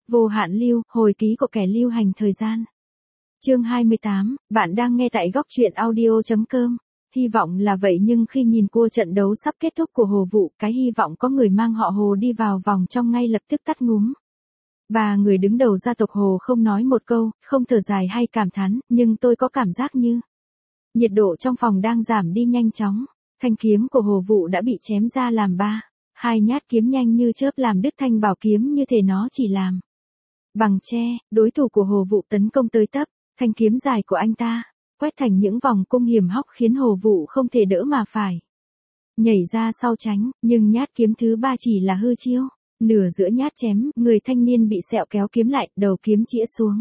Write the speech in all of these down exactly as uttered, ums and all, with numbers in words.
Vô hạn lưu, hồi ký của kẻ lưu hành thời gian. Chương hai mươi tám, bạn đang nghe tại góc truyện audio chấm com. Hy vọng là vậy nhưng khi nhìn cua trận đấu sắp kết thúc của Hồ Vụ, cái hy vọng có người mang họ Hồ đi vào vòng trong ngay lập tức tắt ngúm. Bà người đứng đầu gia tộc Hồ không nói một câu, không thở dài hay cảm thán, nhưng tôi có cảm giác như nhiệt độ trong phòng đang giảm đi nhanh chóng. Thanh kiếm của Hồ Vụ đã bị chém ra làm ba. Hai nhát kiếm nhanh như chớp làm đứt thanh bảo kiếm như thể nó chỉ làm bằng tre. Đối thủ của Hồ Vụ tấn công tới tấp, thanh kiếm dài của anh ta quét thành những vòng cung hiểm hóc khiến Hồ Vụ không thể đỡ mà phải nhảy ra sau tránh, nhưng nhát kiếm thứ ba chỉ là hư chiêu. Nửa giữa nhát chém, người thanh niên bị sẹo kéo kiếm lại, đầu kiếm chĩa xuống.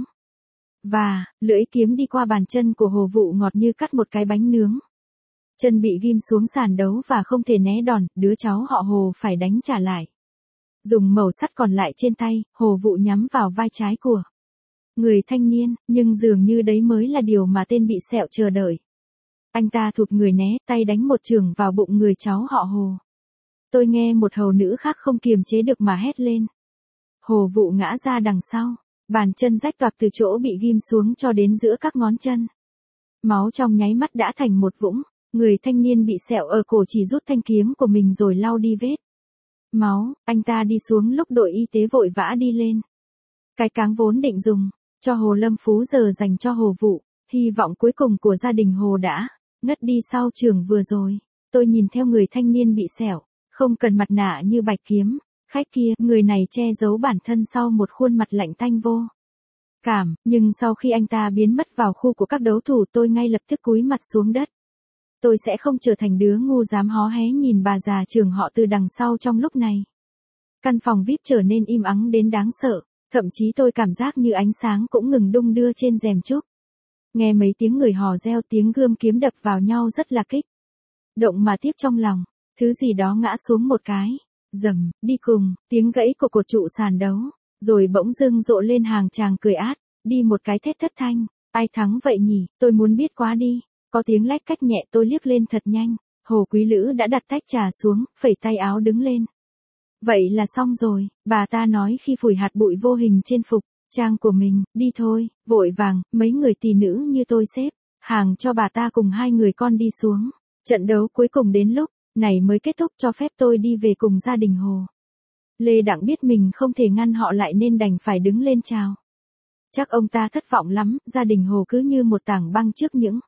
Và, lưỡi kiếm đi qua bàn chân của Hồ Vụ ngọt như cắt một cái bánh nướng. Chân bị ghim xuống sàn đấu và không thể né đòn, đứa cháu họ Hồ phải đánh trả lại. Dùng mẩu sắt còn lại trên tay, Hồ Vụ nhắm vào vai trái của người thanh niên, nhưng dường như đấy mới là điều mà tên bị sẹo chờ đợi. Anh ta thụt người né, tay đánh một chưởng vào bụng người cháu họ Hồ. Tôi nghe một hầu nữ khác không kiềm chế được mà hét lên. Hồ Vụ ngã ra đằng sau, bàn chân rách toạc từ chỗ bị ghim xuống cho đến giữa các ngón chân. Máu trong nháy mắt đã thành một vũng, người thanh niên bị sẹo ở cổ chỉ rút thanh kiếm của mình rồi lau đi vết máu, anh ta đi xuống lúc đội y tế vội vã đi lên. Cái cáng vốn định dùng cho Hồ Lâm Phú giờ dành cho Hồ Vụ, hy vọng cuối cùng của gia đình Hồ đã ngất đi sau trường vừa rồi. Tôi nhìn theo người thanh niên bị sẹo, không cần mặt nạ như Bạch Kiếm khách kia, người này che giấu bản thân sau một khuôn mặt lạnh tanh vô cảm, nhưng sau khi anh ta biến mất vào khu của các đấu thủ tôi ngay lập tức cúi mặt xuống đất. Tôi sẽ không trở thành đứa ngu dám hó hé nhìn bà già trường họ từ đằng sau trong lúc này. Căn phòng vi ai pi trở nên im ắng đến đáng sợ, thậm chí tôi cảm giác như ánh sáng cũng ngừng đung đưa trên rèm trúc. Nghe mấy tiếng người hò reo, tiếng gươm kiếm đập vào nhau rất là kích động mà tiếc trong lòng. Thứ gì đó ngã xuống một cái, rầm, đi cùng, tiếng gãy của cột trụ sàn đấu, rồi bỗng dưng rộ lên hàng chàng cười át, đi một cái thét thất thanh, ai thắng vậy nhỉ, tôi muốn biết quá đi. Có tiếng lách cách nhẹ, tôi liếc lên thật nhanh, Hồ Quý Lữ đã đặt tách trà xuống, phẩy tay áo đứng lên. Vậy là xong rồi, bà ta nói khi phủi hạt bụi vô hình trên phục trang của mình, đi thôi, vội vàng, mấy người tỷ nữ như tôi xếp hàng cho bà ta cùng hai người con đi xuống. Trận đấu cuối cùng đến lúc này mới kết thúc, cho phép tôi đi về cùng gia đình Hồ. Lê Đặng biết mình không thể ngăn họ lại nên đành phải đứng lên chào. Chắc ông ta thất vọng lắm, gia đình Hồ cứ như một tảng băng trước những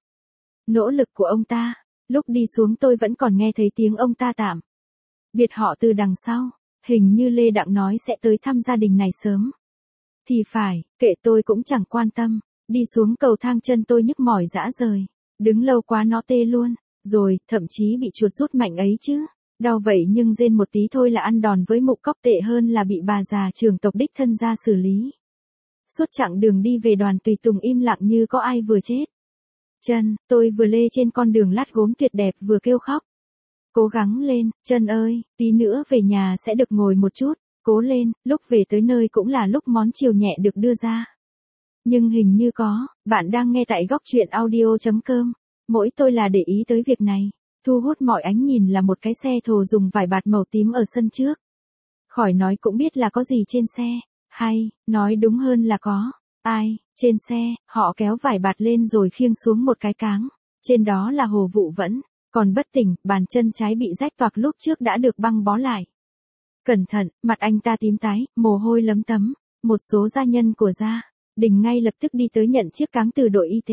nỗ lực của ông ta. Lúc đi xuống tôi vẫn còn nghe thấy tiếng ông ta tạm biệt họ từ đằng sau. Hình như Lê Đặng nói sẽ tới thăm gia đình này sớm. Thì phải, kệ tôi cũng chẳng quan tâm. Đi xuống cầu thang chân tôi nhức mỏi rã rời. Đứng lâu quá nó tê luôn. Rồi, thậm chí bị chuột rút mạnh ấy chứ. Đau vậy nhưng rên một tí thôi là ăn đòn với mục cóc, tệ hơn là bị bà già trưởng tộc đích thân ra xử lý. Suốt chặng đường đi về đoàn tùy tùng im lặng như có ai vừa chết. Chân, tôi vừa lê trên con đường lát gốm tuyệt đẹp vừa kêu khóc. Cố gắng lên, Chân ơi, tí nữa về nhà sẽ được ngồi một chút, cố lên, lúc về tới nơi cũng là lúc món chiều nhẹ được đưa ra. Nhưng hình như có, bạn đang nghe tại góc truyện audio chấm com. Mỗi tôi là để ý tới việc này, thu hút mọi ánh nhìn là một cái xe thồ dùng vải bạt màu tím ở sân trước. Khỏi nói cũng biết là có gì trên xe, hay, nói đúng hơn là có ai trên xe. Họ kéo vải bạt lên rồi khiêng xuống một cái cáng, trên đó là Hồ Vụ vẫn còn bất tỉnh, bàn chân trái bị rách toạc lúc trước đã được băng bó lại. Cẩn thận, mặt anh ta tím tái, mồ hôi lấm tấm. Một số gia nhân của gia đình ngay lập tức đi tới nhận chiếc cáng từ đội y tế.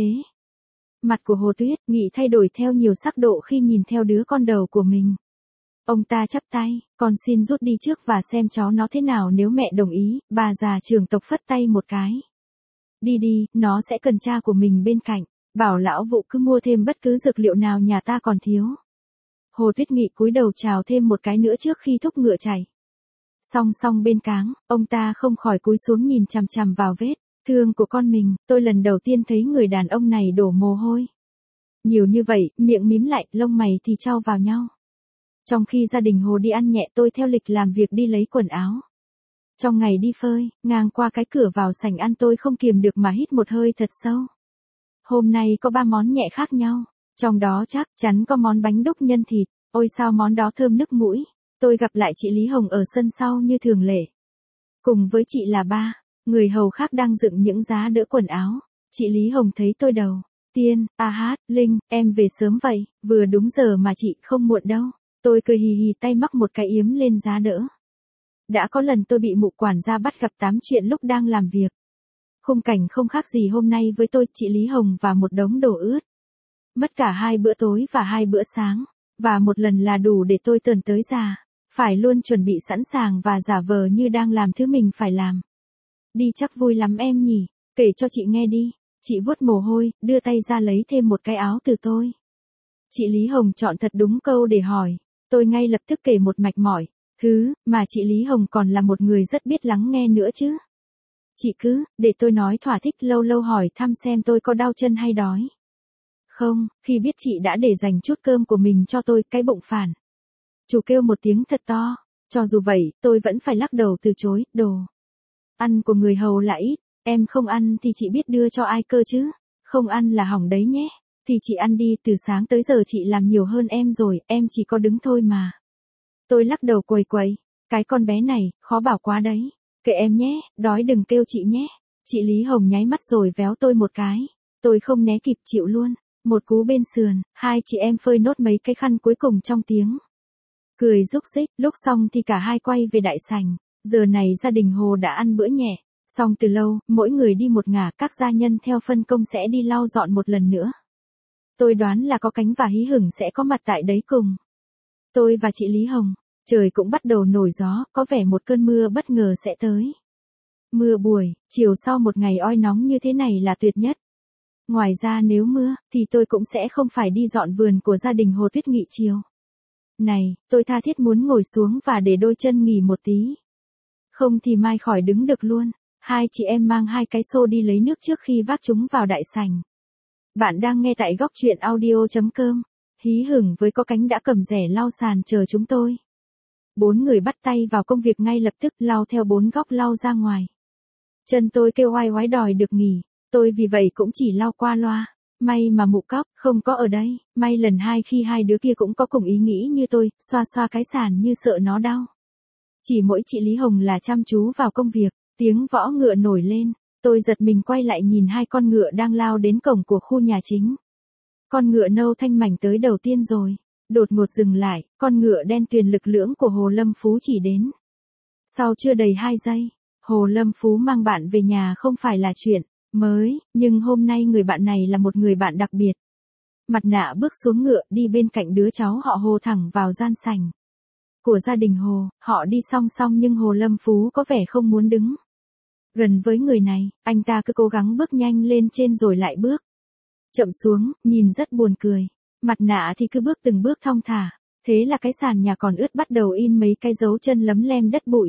Mặt của Hồ Tuyết Nghị thay đổi theo nhiều sắc độ khi nhìn theo đứa con đầu của mình. Ông ta chắp tay, con xin rút đi trước và xem cháu nó thế nào, nếu mẹ đồng ý. Bà già trưởng tộc phất tay một cái. Đi đi, nó sẽ cần cha của mình bên cạnh. Bảo lão Vụ cứ mua thêm bất cứ dược liệu nào nhà ta còn thiếu. Hồ Tuyết Nghị cúi đầu chào thêm một cái nữa trước khi thúc ngựa chạy. Song song bên cáng, ông ta không khỏi cúi xuống nhìn chằm chằm vào vết thương của con mình. Tôi lần đầu tiên thấy người đàn ông này đổ mồ hôi nhiều như vậy, miệng mím lại, lông mày thì chau vào nhau. Trong khi gia đình Hồ đi ăn nhẹ, tôi theo lịch làm việc đi lấy quần áo. Trong ngày đi phơi, ngang qua cái cửa vào sảnh ăn tôi không kiềm được mà hít một hơi thật sâu. Hôm nay có ba món nhẹ khác nhau, trong đó chắc chắn có món bánh đúc nhân thịt. Ôi sao món đó thơm nức mũi. Tôi gặp lại chị Lý Hồng ở sân sau như thường lệ. Cùng với chị là ba Người hầu khác đang dựng những giá đỡ quần áo. Chị Lý Hồng thấy tôi đầu tiên, a hát, Linh, em về sớm vậy, vừa đúng giờ mà chị, không muộn đâu. Tôi cười hì hì tay mắc một cái yếm lên giá đỡ. Đã có lần tôi bị mụ quản gia bắt gặp tám chuyện lúc đang làm việc. Khung cảnh không khác gì hôm nay với tôi, chị Lý Hồng và một đống đồ ướt. Mất cả hai bữa tối và hai bữa sáng, và một lần là đủ để tôi tờn tới già. Phải luôn chuẩn bị sẵn sàng và giả vờ như đang làm thứ mình phải làm. Đi chắc vui lắm em nhỉ, kể cho chị nghe đi. Chị vuốt mồ hôi, đưa tay ra lấy thêm một cái áo từ tôi. Chị Lý Hồng chọn thật đúng câu để hỏi. Tôi ngay lập tức kể một mạch mỏi. Thứ, mà chị Lý Hồng còn là một người rất biết lắng nghe nữa chứ. Chị cứ, để tôi nói thỏa thích, lâu lâu hỏi thăm xem tôi có đau chân hay đói. Không, khi biết chị đã để dành chút cơm của mình cho tôi, cái bụng phản. Chủ kêu một tiếng thật to. Cho dù vậy, tôi vẫn phải lắc đầu từ chối, đồ ăn của người hầu là ít. Em không ăn thì chị biết đưa cho ai cơ chứ. Không ăn là hỏng đấy nhé. Thì chị ăn đi, từ sáng tới giờ chị làm nhiều hơn em rồi, em chỉ có đứng thôi mà. Tôi lắc đầu quầy quầy. Cái con bé này, khó bảo quá đấy. Kệ em nhé, đói đừng kêu chị nhé. Chị Lý Hồng nháy mắt rồi véo tôi một cái. Tôi không né kịp chịu luôn. Một cú bên sườn, hai chị em phơi nốt mấy cái khăn cuối cùng trong tiếng cười rúc rích. Lúc xong thì cả hai quay về đại sảnh. Giờ này gia đình Hồ đã ăn bữa nhẹ. Xong từ lâu, mỗi người đi một ngả, các gia nhân theo phân công sẽ đi lau dọn một lần nữa. Tôi đoán là có Cánh và Hí Hửng sẽ có mặt tại đấy cùng tôi và chị Lý Hồng. Trời cũng bắt đầu nổi gió, có vẻ một cơn mưa bất ngờ sẽ tới. Mưa buổi, chiều sau một ngày oi nóng như thế này là tuyệt nhất. Ngoài ra nếu mưa, thì tôi cũng sẽ không phải đi dọn vườn của gia đình Hồ Tuyết Nghị chiều này. Tôi tha thiết muốn ngồi xuống và để đôi chân nghỉ một tí. Không thì mai khỏi đứng được luôn. Hai chị em mang hai cái xô đi lấy nước trước khi vác chúng vào đại sảnh. Bạn đang nghe tại góc truyện audio chấm com. Hí Hửng với Có Cánh đã cầm rẻ lau sàn chờ chúng tôi. Bốn người bắt tay vào công việc ngay lập tức, lau theo bốn góc lau ra ngoài. Chân tôi kêu oai oái đòi được nghỉ. Tôi vì vậy cũng chỉ lau qua loa. May mà mụ cóc không có ở đây. May lần hai khi hai đứa kia cũng có cùng ý nghĩ như tôi, xoa xoa cái sàn như sợ nó đau. Chỉ mỗi chị Lý Hồng là chăm chú vào công việc. Tiếng võ ngựa nổi lên. Tôi giật mình quay lại nhìn hai con ngựa đang lao đến cổng của khu nhà chính. Con ngựa nâu thanh mảnh tới đầu tiên rồi. Đột ngột dừng lại, con ngựa đen tuyền lực lưỡng của Hồ Lâm Phú chỉ đến. Sau chưa đầy hai giây, Hồ Lâm Phú mang bạn về nhà không phải là chuyện mới, nhưng hôm nay người bạn này là một người bạn đặc biệt. Mặt nạ bước xuống ngựa, đi bên cạnh đứa cháu họ Hồ thẳng vào gian sảnh của gia đình Hồ. Họ đi song song nhưng Hồ Lâm Phú có vẻ không muốn đứng gần với người này, anh ta cứ cố gắng bước nhanh lên trên rồi lại bước chậm xuống, nhìn rất buồn cười. Mặt nạ thì cứ bước từng bước thong thả. Thế là cái sàn nhà còn ướt bắt đầu in mấy cái dấu chân lấm lem đất bụi.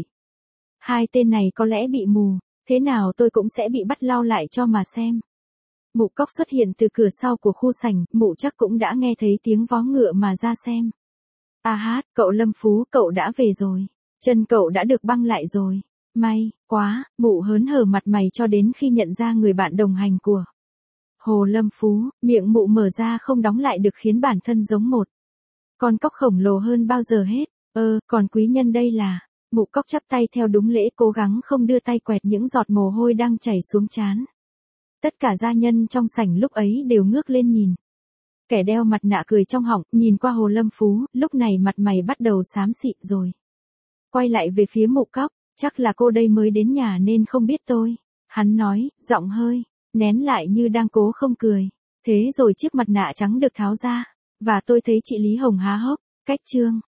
Hai tên này có lẽ bị mù, thế nào tôi cũng sẽ bị bắt lau lại cho mà xem. Mụ cóc xuất hiện từ cửa sau của khu sảnh, mụ chắc cũng đã nghe thấy tiếng vó ngựa mà ra xem. A hát, cậu Lâm Phú, cậu đã về rồi. Chân cậu đã được băng lại rồi. May quá, mụ hớn hở mặt mày cho đến khi nhận ra người bạn đồng hành của Hồ Lâm Phú. Miệng mụ mở ra không đóng lại được khiến bản thân giống một con cóc khổng lồ hơn bao giờ hết. Ơ, còn quý nhân đây là. Mụ cóc chắp tay theo đúng lễ, cố gắng không đưa tay quẹt những giọt mồ hôi đang chảy xuống trán. Tất cả gia nhân trong sảnh lúc ấy đều ngước lên nhìn. Kẻ đeo mặt nạ cười trong họng, nhìn qua Hồ Lâm Phú, lúc này mặt mày bắt đầu xám xịt rồi. Quay lại về phía mụ cóc, chắc là cô đây mới đến nhà nên không biết tôi. Hắn nói, giọng hơi nén lại như đang cố không cười. Thế rồi chiếc mặt nạ trắng được tháo ra, và tôi thấy chị Lý Hồng há hốc. Cách chương